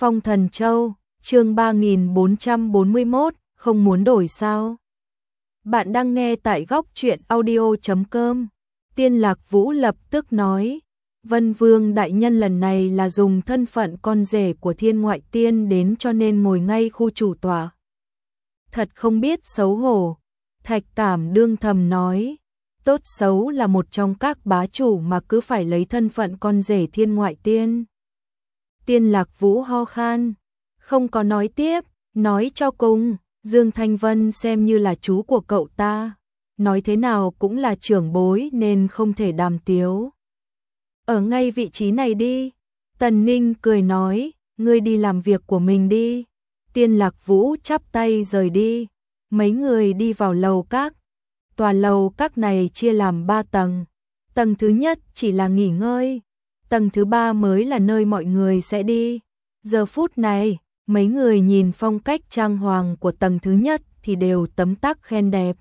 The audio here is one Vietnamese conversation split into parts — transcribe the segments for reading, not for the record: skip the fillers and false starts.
Phong Thần Châu, chương 3441, không muốn đổi sao? Bạn đang nghe tại góc truyện audio.com. Tiên Lạc Vũ lập tức nói, Vân Vương đại nhân lần này là dùng thân phận con rể của Thiên Ngoại Tiên đến cho nên ngồi ngay khu chủ tọa. Thật không biết xấu hổ, Thạch Cảm đương thầm nói, tốt xấu là một trong các bá chủ mà cứ phải lấy thân phận con rể Thiên Ngoại Tiên. Tiên Lạc Vũ ho khan, không có nói tiếp, nói cho cùng, Dương Thanh Vân xem như là chú của cậu ta, nói thế nào cũng là trưởng bối nên không thể đàm tiếu. Ở ngay vị trí này đi, Tần Ninh cười nói, ngươi đi làm việc của mình đi. Tiên Lạc Vũ chắp tay rời đi, mấy người đi vào lầu các. Tòa lầu các này chia làm 3 tầng, tầng thứ nhất chỉ là nghỉ ngơi, tầng thứ 3 mới là nơi mọi người sẽ đi. Giờ phút này, mấy người nhìn phong cách trang hoàng của tầng thứ nhất thì đều tấm tắc khen đẹp.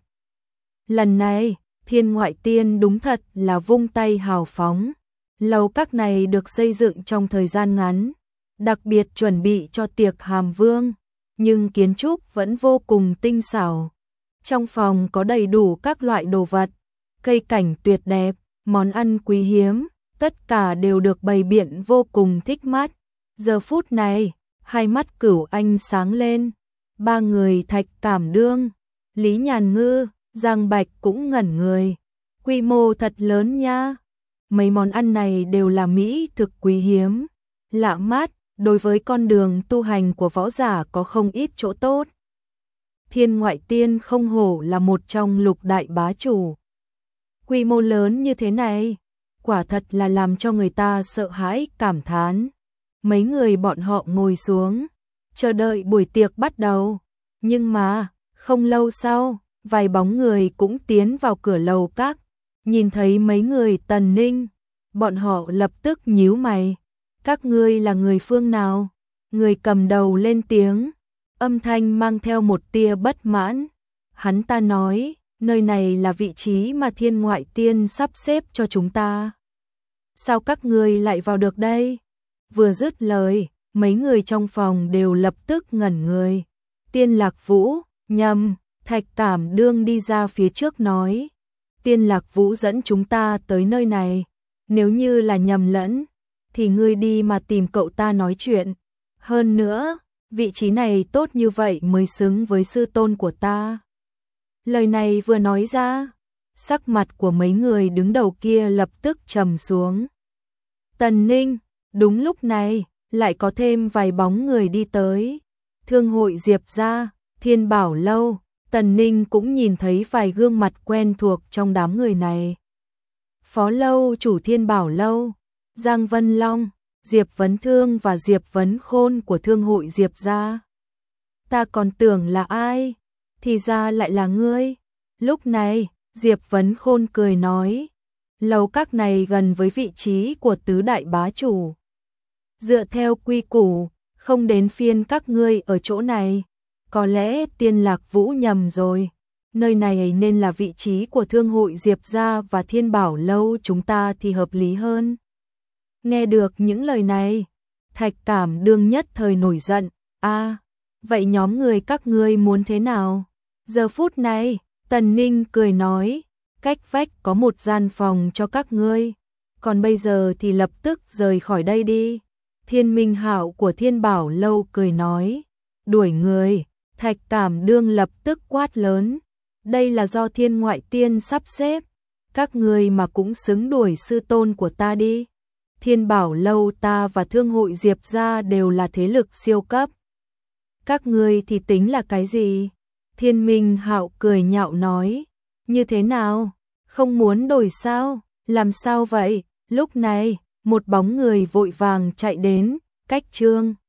Lần này, Thiên Ngoại Tiên đúng thật là vung tay hào phóng. Lầu các này được xây dựng trong thời gian ngắn, đặc biệt chuẩn bị cho tiệc hàm vương, nhưng kiến trúc vẫn vô cùng tinh xảo. Trong phòng có đầy đủ các loại đồ vật, cây cảnh tuyệt đẹp, món ăn quý hiếm, tất cả đều được bày biện vô cùng thích mắt. Giờ phút này, hai mắt Cửu Anh sáng lên, ba người Thạch Cảm Đương, Lý Nhàn Ngư, Giang Bạch cũng ngẩn người. Quy mô thật lớn nha. Mấy món ăn này đều là mỹ thực quý hiếm, lạ mắt, đối với con đường tu hành của võ giả có không ít chỗ tốt. Thiên Ngoại Tiên không hổ là một trong lục đại bá chủ. Quy mô lớn như thế này, quả thật là làm cho người ta sợ hãi cảm thán. Mấy người bọn họ ngồi xuống, chờ đợi buổi tiệc bắt đầu. Nhưng mà, không lâu sau, vài bóng người cũng tiến vào cửa lầu các. Nhìn thấy mấy người Tần Ninh, bọn họ lập tức nhíu mày. Các ngươi là người phương nào? Người cầm đầu lên tiếng, âm thanh mang theo một tia bất mãn. Hắn ta nói, nơi này là vị trí mà Thiên Ngoại Tiên sắp xếp cho chúng ta. Sao các ngươi lại vào được đây? Vừa dứt lời, mấy người trong phòng đều lập tức ngẩn người. Tiên Lạc Vũ, nhầm, Thạch Cảm Đương đi ra phía trước nói. Tiên Lạc Vũ dẫn chúng ta tới nơi này, nếu như là nhầm lẫn, thì ngươi đi mà tìm cậu ta nói chuyện. Hơn nữa, vị trí này tốt như vậy mới xứng với sư tôn của ta. Lời này vừa nói ra, sắc mặt của mấy người đứng đầu kia lập tức trầm xuống. Tần Ninh, đúng lúc này, lại có thêm vài bóng người đi tới. Thương hội Diệp gia, Thiên Bảo Lâu. Tần Ninh cũng nhìn thấy vài gương mặt quen thuộc trong đám người này. Phó lâu chủ Thiên Bảo Lâu, Giang Vân Long, Diệp Vấn Thương và Diệp Vấn Khôn của Thương hội Diệp gia. Ta còn tưởng là ai, thì ra lại là ngươi. Lúc này, Diệp Vấn Khôn cười nói, lầu các này gần với vị trí của tứ đại bá chủ. Dựa theo quy củ, không đến phiên các ngươi ở chỗ này. Có lẽ Tiên Lạc Vũ nhầm rồi, nơi này nên là vị trí của Thương hội Diệp gia và Thiên Bảo Lâu chúng ta thì hợp lý hơn. Nghe được những lời này, Thạch Cảm Đương nhất thời nổi giận, vậy nhóm người các ngươi muốn thế nào? Giờ phút này, Tần Ninh cười nói, cách vách có một gian phòng cho các ngươi, còn bây giờ thì lập tức rời khỏi đây đi. Thiên Minh Hạo của Thiên Bảo Lâu cười nói, đuổi người. Thạch Cảm Đương lập tức quát lớn, đây là do Thiên Ngoại Tiên sắp xếp, các ngươi mà cũng xứng đuổi sư tôn của ta đi. Thiên Bảo Lâu ta và Thương hội Diệp gia đều là thế lực siêu cấp. Các ngươi thì tính là cái gì? Thiên Minh Hạo cười nhạo nói, như thế nào? Không muốn đổi sao? Làm sao vậy? Lúc này, một bóng người vội vàng chạy đến, cách Trương